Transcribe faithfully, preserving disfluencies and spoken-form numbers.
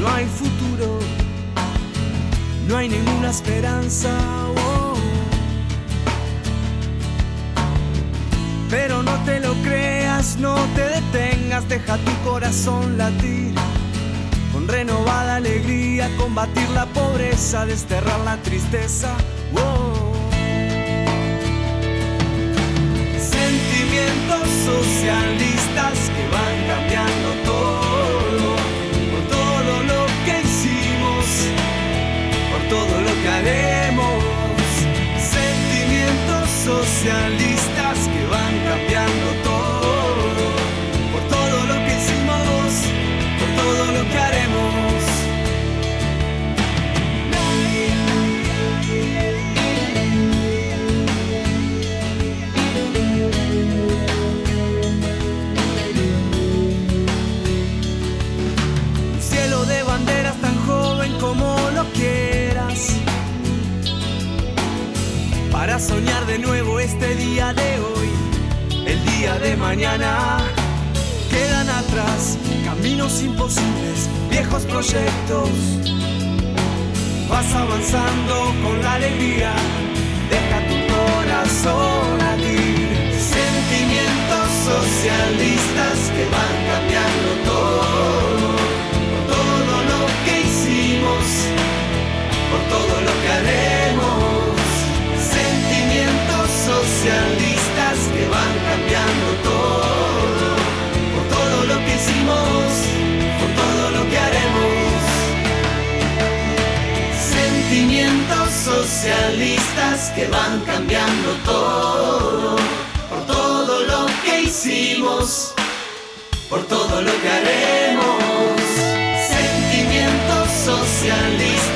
no hay futuro, no hay ninguna esperanza. Oh. Pero no te lo creas, no te detengas, deja tu corazón latir. Con renovada alegría, combatir la pobreza, desterrar la tristeza. Oh. Sentimientos socialistas que van cambiando todo, por todo lo que hicimos, por todo lo que haremos. Sentimientos socialistas que van cambiando todo, por todo lo que hicimos, por todo lo que haremos. Un cielo de banderas tan joven como lo quieras, para soñar de nuevo este día de hoy, el día de mañana. Quedan atrás caminos imposibles, viejos proyectos. Vas avanzando con la alegría, deja tu corazón latir. Sentimientos socialistas que van cambiando todo, por todo lo que hicimos, por todo lo que haremos. Sentimientos socialistas que van cambiando todo, por todo lo que hicimos, por todo lo que haremos. Sentimientos socialistas que van cambiando todo, por todo lo que hicimos, por todo lo que haremos. Sentimientos socialistas